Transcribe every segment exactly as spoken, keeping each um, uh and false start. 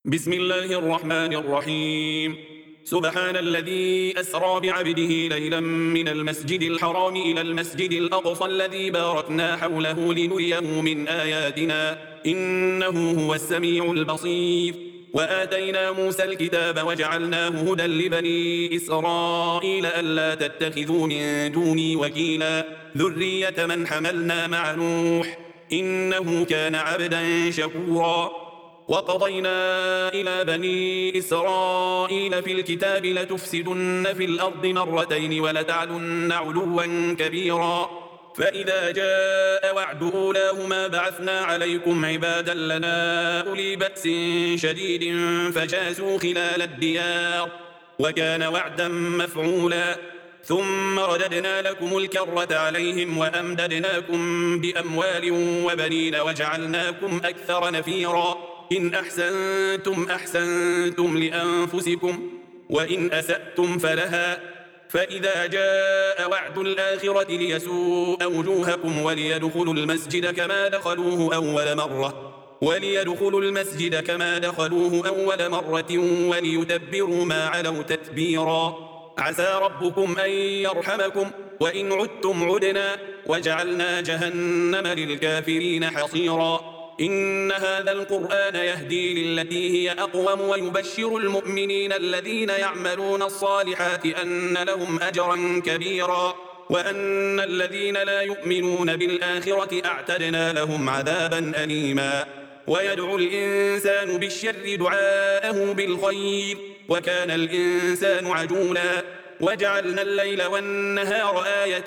بسم الله الرحمن الرحيم. سبحان الذي أسرى بعبده ليلا من المسجد الحرام إلى المسجد الأقصى الذي باركنا حوله لنريه من آياتنا إنه هو السميع البصير. وآتينا موسى الكتاب وجعلناه هدى لبني إسرائيل ألا تتخذوا من دوني وكيلا ذرية من حملنا مع نوح إنه كان عبدا شكورا. وقضينا إلى بني إسرائيل في الكتاب لتفسدن في الأرض مرتين ولتعلن علوا كبيرا. فإذا جاء وعد أولاهما بعثنا عليكم عبادا لنا أولي بأس شديد فجاسوا خلال الديار وكان وعدا مفعولا. ثم رددنا لكم الكرة عليهم وأمددناكم بأموال وبنين وجعلناكم أكثر نفيرا. إن أحسنتم أحسنتم لأنفسكم وإن أسأتم فلها. فإذا جاء وعد الآخرة ليسوء وجوهكم وليدخلوا المسجد كما دخلوه أول مرة وليدخلوا المسجد كما دخلوه أول مرة وليتبروا ما علوا تتبيرا. عسى ربكم أن يرحمكم وإن عدتم عدنا وجعلنا جهنم للكافرين حصيرا. إن هذا القرآن يهدي للتي هي أقوم ويبشر المؤمنين الذين يعملون الصالحات أن لهم أجرا كبيرا وأن الذين لا يؤمنون بالآخرة أعتدنا لهم عذابا أليما. ويدعو الإنسان بالشر دعاءه بالخير وكان الإنسان عجولا. وجعلنا الليل والنهار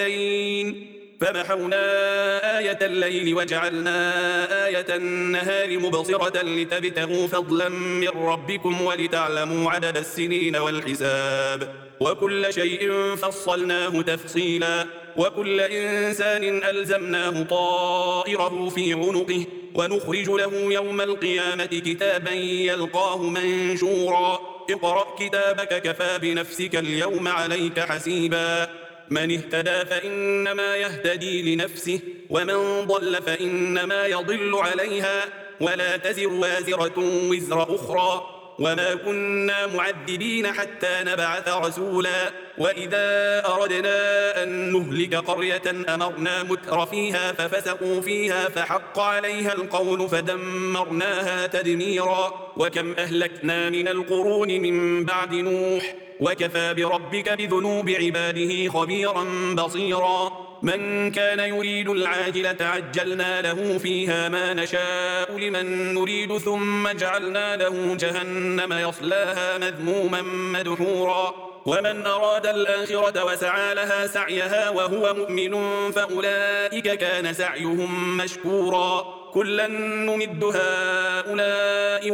آيتين فمحونا آية الليل وجعلنا آية النهار مبصرة لتبتغوا فضلا من ربكم ولتعلموا عدد السنين والحساب وكل شيء فصلناه تفصيلا. وكل إنسان ألزمناه طائره في عنقه ونخرج له يوم القيامة كتابا يلقاه منشورا. اقرأ كتابك كفى بنفسك اليوم عليك حسيبا. من اهتدى فإنما يهتدي لنفسه ومن ضل فإنما يضل عليها ولا تزر وازرة وزر أخرى وما كنا معذبين حتى نبعث رسولا. وإذا أردنا أن نهلك قرية أمرنا متر فيها ففسقوا فيها فحق عليها القول فدمرناها تدميرا. وكم أهلكنا من القرون من بعد نوح وكفى بربك بذنوب عباده خبيرا بصيرا. من كان يريد العاجلة عجلنا له فيها ما نشاء لمن نريد ثم جعلنا له جهنم يصلاها مذموما مدحورا. ومن أراد الآخرة وسعى لها سعيها وهو مؤمن فأولئك كان سعيهم مشكورا. كلا نمد هؤلاء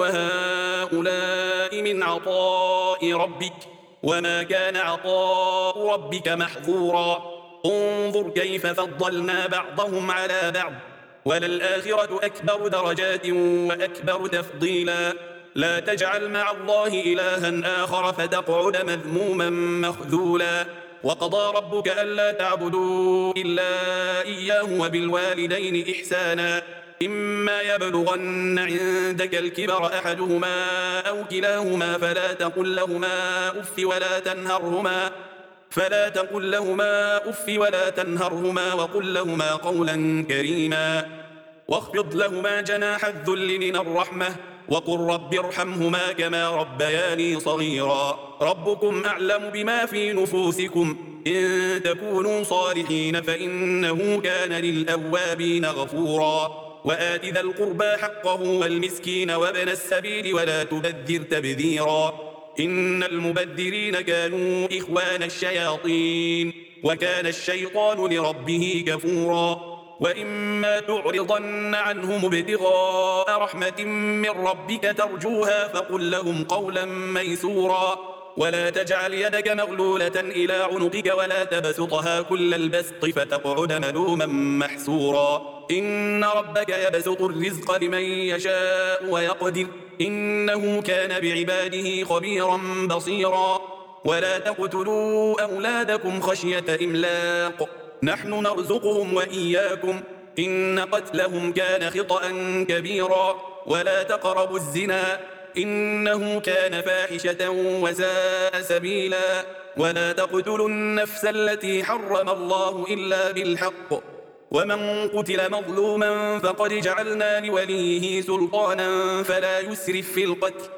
وهؤلاء من عطاء ربك وما كان عطاء ربك محظورا. انظر كيف فضلنا بعضهم على بعض وللآخرة أكبر درجات وأكبر تفضيلا. لا تجعل مع الله إلها آخر فتقعد مذموما مخذولا. وقضى ربك ألا تعبدوا إلا إياه وبالوالدين إحسانا إما يبلغن عندك الكبر أحدهما أو كلاهما فلا تقل لهما أف ولا تنهرهما فلا تقل لهما أف ولا تنهرهما وقل لهما قولا كريما. واخفض لهما جناح الذل من الرحمة وقل رب ارحمهما كما ربياني صغيرا. ربكم أعلم بما في نفوسكم إن تكونوا صالحين فإنه كان للأوابين غفورا. وآت ذا القربى حقه والمسكين وابن السبيل ولا تبذر تبذيرا إن المبذرين كانوا إخوان الشياطين وكان الشيطان لربه كفورا. وإما تعرضن عنهم ابتغاء رحمة من ربك ترجوها فقل لهم قولا ميسورا. ولا تجعل يدك مغلولة إلى عنقك ولا تبسطها كل البسط فتقعد ملوما محسورا. إن ربك يبسط الرزق لمن يشاء ويقدر إنه كان بعباده خبيرا بصيرا. ولا تقتلوا أولادكم خشية إملاق نحن نرزقهم وإياكم إن قتلهم كان خطأ كبيرا. ولا تقربوا الزنا إنه كان فاحشة وساء سبيلا. ولا تقتلوا النفس التي حرم الله إلا بالحق ومن قتل مظلوما فقد جعلنا لوليه سلطانا فلا يسرف في القتل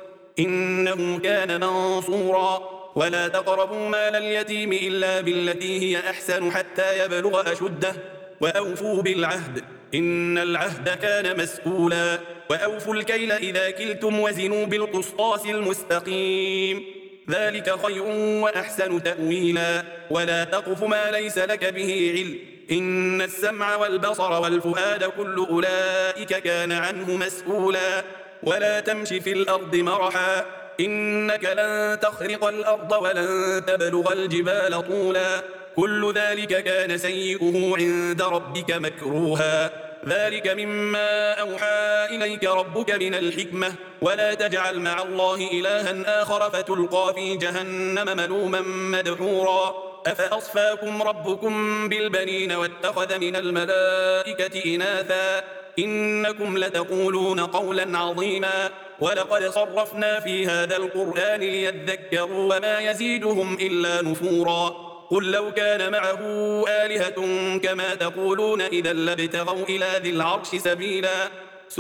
إنه كان منصورا. ولا تقربوا مال اليتيم إلا بالتي هي أحسن حتى يبلغ أشده وأوفوا بالعهد إن العهد كان مسؤولا. وأوفوا الكيل إذا كلتم وزنوا بالقسطاس المستقيم ذلك خير وأحسن تأويلا. ولا تقف ما ليس لك به علم إن السمع والبصر والفؤاد كل أولئك كان عنه مسؤولا. ولا تمش في الأرض مرحا إنك لن تخرق الأرض ولن تبلغ الجبال طولا كل ذلك كان سيئه عند ربك مكروها. ذلك مما أوحى إليك ربك من الحكمة. ولا تجعل مع الله إلها آخر فتلقى في جهنم ملوما مدحورا. أفأصفاكم ربكم بالبنين واتخذ من الملائكة إناثا إنكم لتقولون قولا عظيما. ولقد صرفنا في هذا القرآن ليذكروا وما يزيدهم إلا نفورا. قل لو كان معه آلهة كما تقولون إذا لابتغوا إلى ذي العرش سبيلا.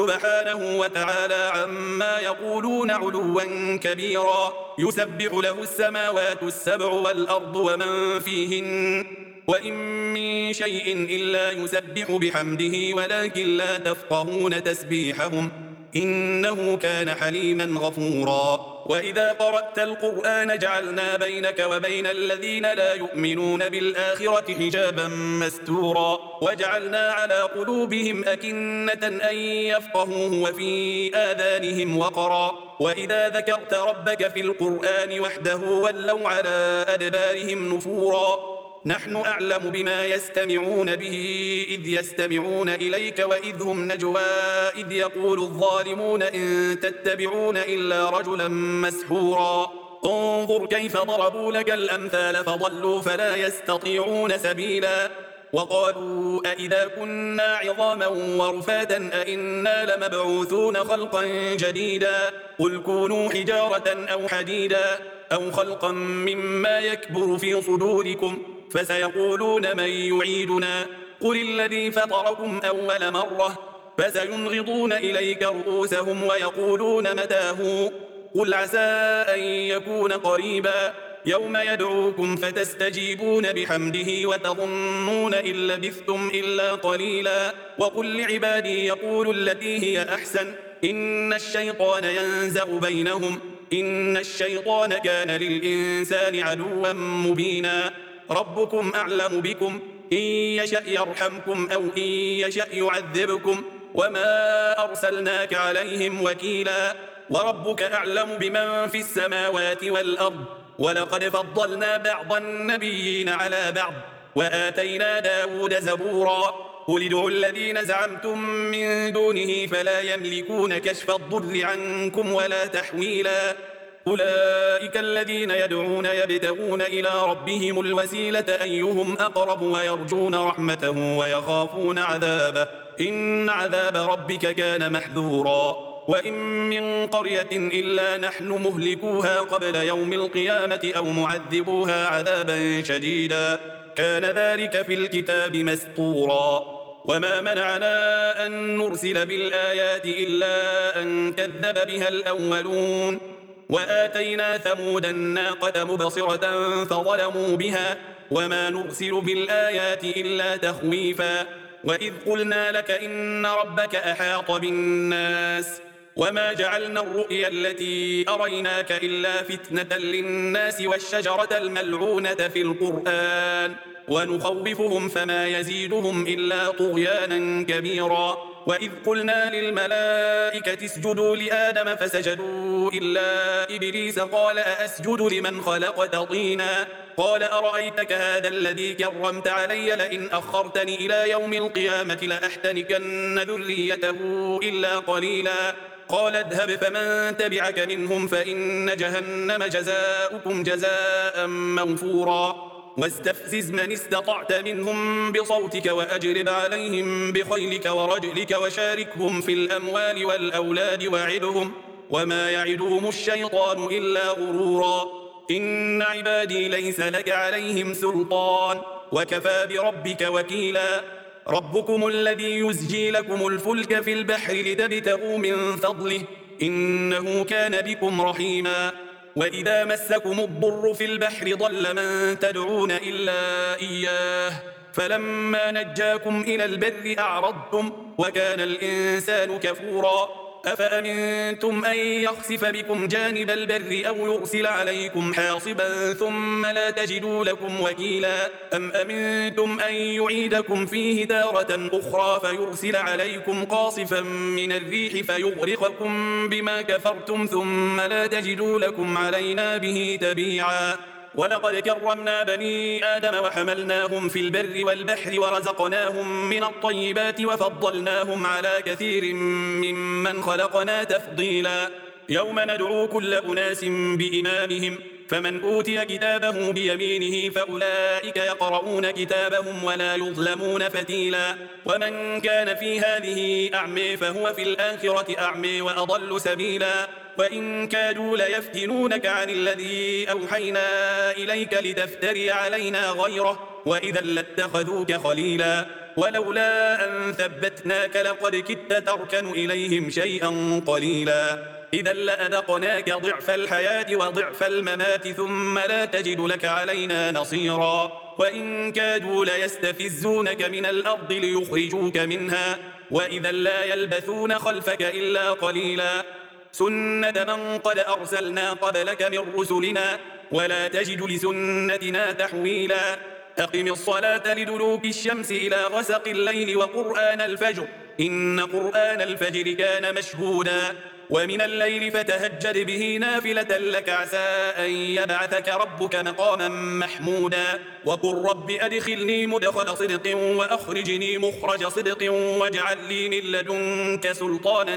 سبحانه وتعالى عما يقولون علوا كبيرا. يسبح له السماوات السبع والأرض ومن فيهن وإن من شيء إلا يسبح بحمده ولكن لا تفقهون تسبيحهم إنه كان حليما غفورا. وإذا قرأت القرآن جعلنا بينك وبين الذين لا يؤمنون بالآخرة حجابا مستورا. وجعلنا على قلوبهم أكنة أن يفقهوه وفي آذانهم وقرا. وإذا ذكرت ربك في القرآن وحده ولوا على أدبارهم نفورا. نحن أعلم بما يستمعون به إذ يستمعون إليك وإذ هم نجوى إذ يقول الظالمون إن تتبعون إلا رجلا مسحورا. انظر كيف ضربوا لك الأمثال فضلوا فلا يستطيعون سبيلا. وقالوا أئذا كنا عظاما ورفاتا أئنا لمبعوثون خلقا جديدا قل كونوا حجارة أو حديدا أو خلقا مما يكبر في صدوركم فسيقولون من يعيدنا قل الذي فطركم أول مرة فسينغضون إليك رؤوسهم ويقولون متى قل عسى أن يكون قريبا يوم يدعوكم فتستجيبون بحمده وتظنون إن لبثتم إلا قليلا. وقل لعبادي يقولوا التي هي أحسن إن الشيطان ينزغ بينهم إن الشيطان كان للإنسان عدوا مبينا. ربكم أعلم بكم إن يشأ يرحمكم أو إن يشأ يعذبكم وما أرسلناك عليهم وكيلا. وربك أعلم بمن في السماوات والأرض ولقد فضلنا بعض النبيين على بعض وآتينا داود زبورا. قل ادعوا الذين زعمتم من دونه فلا يملكون كشف الضر عنكم ولا تحويلا. أولئك الذين يدعون يبتغون إلى ربهم الوسيلة أيهم أقرب ويرجون رحمته ويخافون عذابه إن عذاب ربك كان محذورا. وإن من قرية إلا نحن مهلكوها قبل يوم القيامة أو معذبوها عذابا شديدا كان ذلك في الكتاب مسطورا. وما منعنا أن نرسل بالآيات إلا أن كذب بها الأولون وآتينا ثمود الناقة مبصرة فظلموا بها وما نرسل بالآيات إلا تخويفا. وإذ قلنا لك إن ربك أحاط بالناس وما جعلنا الرؤيا التي أريناك إلا فتنة للناس والشجرة الملعونة في القرآن ونخوفهم فما يزيدهم إلا طغيانا كبيرا. وإذ قلنا للملائكة اسجدوا لآدم فسجدوا إلا إبليس قال أأسجد لمن خلقت طينا قال أرأيتك هذا الذي كرمت علي لئن أخرتني إلى يوم القيامة لأحتنكن ذريته إلا قليلا. قال اذهب فمن تبعك منهم فإن جهنم جزاؤكم جزاء موفورا. واستفزز من استطعت منهم بصوتك وأجلب عليهم بخيلك ورجلك وشاركهم في الأموال والأولاد وعدهم وما يعدهم الشيطان إلا غرورا إن عبادي ليس لك عليهم سلطان وكفى بربك وكيلا ربكم الذي يزجي لكم الفلك في البحر لتبتغوا من فضله إنه كان بكم رحيما وإذا مسكم الضر في البحر ضل من تدعون إلا إياه فلما نجاكم إلى البر أعرضتم وكان الإنسان كفورا أفأمنتم أن يخسف بكم جانب البر أو يرسل عليكم حاصبا ثم لا تجدوا لكم وكيلا أم أمنتم أن يعيدكم فيه تارة أخرى فيرسل عليكم قاصفا من الريح فيغرقكم بما كفرتم ثم لا تجدوا لكم علينا به تبيعا ولقد كرمنا بني آدم وحملناهم في البر والبحر ورزقناهم من الطيبات وفضلناهم على كثير ممن خلقنا تفضيلا يوم ندعو كل أناس بإمامهم فمن أوتي كتابه بيمينه فأولئك يقرؤون كتابهم ولا يظلمون فتيلا ومن كان في هذه أعمي فهو في الآخرة أعمي وأضل سبيلا وإن كادوا ليفتنونك عن الذي أوحينا إليك لتفتري علينا غيره وإذا لاتخذوك خليلا ولولا أن ثبتناك لقد كدت تركن إليهم شيئا قليلا إذا لأذقناك ضعف الحياة وضعف الممات ثم لا تجد لك علينا نصيرا وإن كادوا ليستفزونك من الأرض ليخرجوك منها وإذا لا يلبثون خلفك إلا قليلا سنة من قد أرسلنا قبلك من رسلنا ولا تجد لسنتنا تحويلا أقم الصلاة لدلوك الشمس إلى غسق الليل وقرآن الفجر إن قرآن الفجر كان مشهودا ومن الليل فتهجد به نافلة لك عسى أن يبعثك ربك مقاما محمودا وقل رب أدخلني مدخل صدق وأخرجني مخرج صدق واجعل لي من لدنك سلطانا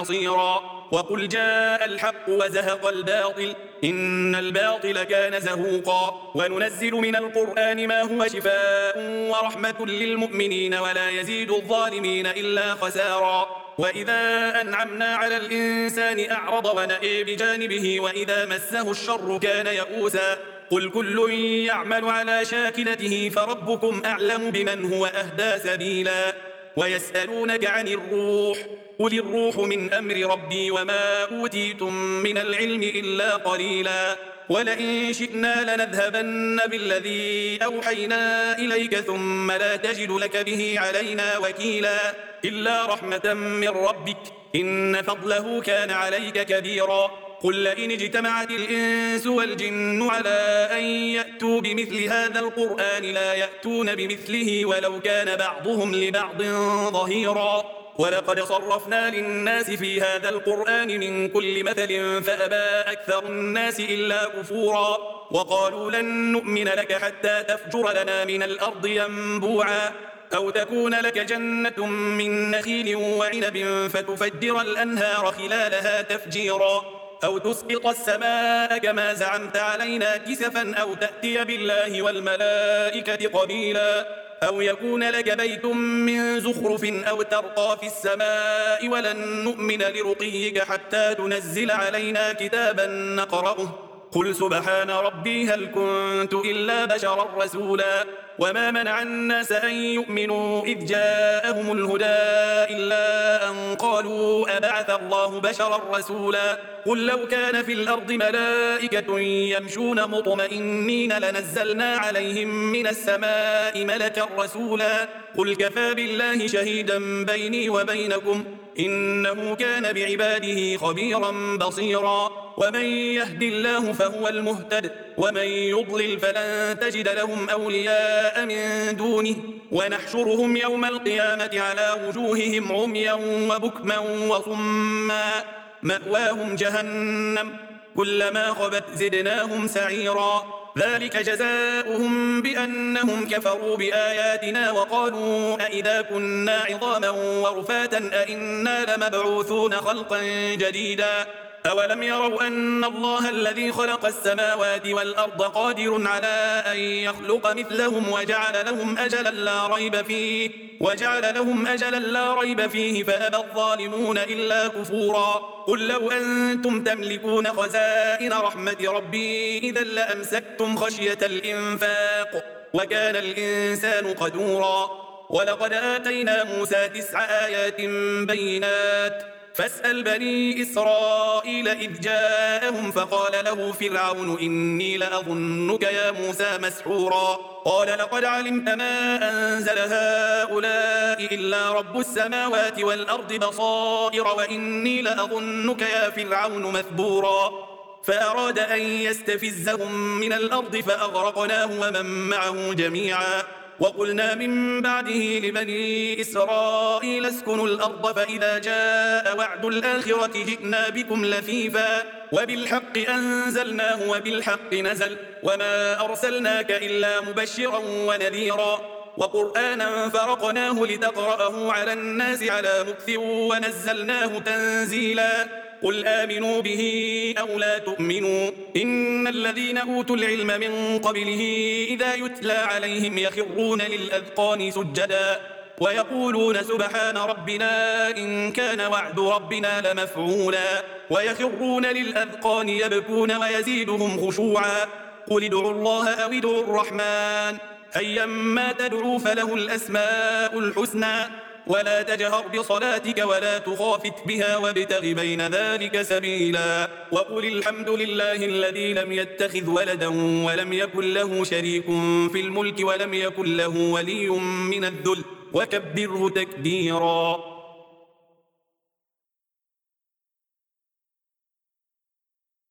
نصيرا وقل جاء الحق وزهق الباطل إن الباطل كان زهوقا وننزل من القرآن ما هو شفاء ورحمة للمؤمنين ولا يزيد الظالمين إلا خسارا وإذا أنعمنا على الإنسان أعرض ونأى بجانبه وإذا مسه الشر كان يئوسا قل كل يعمل على شاكلته فربكم أعلم بمن هو أهدى سبيلا ويسألونك عن الروح قل الروح من أمر ربي وما أوتيتم من العلم إلا قليلا ولئن شئنا لنذهبن بالذي أوحينا إليك ثم لا تجد لك به علينا وكيلا إلا رحمة من ربك إن فضله كان عليك كبيرا قل لئن اجتمعت الإنس والجن على أن يأتوا بمثل هذا القرآن لا يأتون بمثله ولو كان بعضهم لبعض ظهيرا ولقد صرفنا للناس في هذا القرآن من كل مثل فأبى أكثر الناس إلا كفورا وقالوا لن نؤمن لك حتى تفجر لنا من الأرض ينبوعا أو تكون لك جنة من نخيل وعنب فتفجر الأنهار خلالها تفجيرا أو تسقط السماء كما زعمت علينا كسفا أو تأتي بالله والملائكة قبيلا أو يكون لك بيت من زخرف أو ترقى في السماء ولن نؤمن لرقيك حتى تنزل علينا كتابا نقرأه قل سبحان ربي هل كنت إلا بشرا رسولا وما منع الناس أن يؤمنوا إذ جاءهم الهدى إلا أن قالوا أبعث الله بشرا رسولا قل لو كان في الأرض ملائكة يمشون مطمئنين لنزلنا عليهم من السماء ملكا رسولا قل كفى بالله شهيدا بيني وبينكم إنه كان بعباده خبيرا بصيرا ومن يهد الله فهو المهتد ومن يضلل فلن تجد لهم أولياء من دونه ونحشرهم يوم القيامة على وجوههم عميا وبكما وصما مأواهم جهنم كلما خبت زدناهم سعيرا ذلك جزاؤهم بأنهم كفروا بآياتنا وقالوا أئذا كنا عظاما ورفاتا أئنا لمبعوثون خلقا جديدا أولم يروا أن الله الذي خلق السماوات والأرض قادر على أن يخلق مثلهم وجعل لهم أجلا لا ريب فيه وجعل لهم أجلا لا ريب فيه فأبى الظالمون إلا كفورا قل لو أنتم تملكون خزائن رحمة ربي إذا لأمسكتم خشية الإنفاق وكان الإنسان قدورا ولقد آتينا موسى تسع آيات بينات فاسأل بني إسرائيل إذ جاءهم فقال له فرعون إني لأظنك يا موسى مسحورا قال لقد علمت ما أنزل هؤلاء إلا رب السماوات والأرض بصائر وإني لأظنك يا فرعون مثبورا فأراد أن يستفزهم من الأرض فأغرقناه ومن معه جميعا وقلنا من بعده لبني إسرائيل اسكنوا الأرض فإذا جاء وعد الآخرة جئنا بكم لفيفا وبالحق أنزلناه وبالحق نزل وما أرسلناك إلا مبشرا ونذيرا وقرآنا فرقناه لتقرأه على الناس على مكث ونزلناه تنزيلا قل آمنوا به أو لا تؤمنوا إن الذين أوتوا العلم من قبله إذا يتلى عليهم يخرون للأذقان سجدا ويقولون سبحان ربنا إن كان وعد ربنا لمفعولا ويخرون للأذقان يبكون ويزيدهم خشوعا قل ادعوا الله أو ادعوا الرحمن أيما تدعوا فله الأسماء الحسنى ولا تجهر بصلاتك ولا تخافت بها وابتغ بين ذلك سبيلا وقل الحمد لله الذي لم يتخذ ولدا ولم يكن له شريك في الملك ولم يكن له ولي من الذل وكبره تكبيرا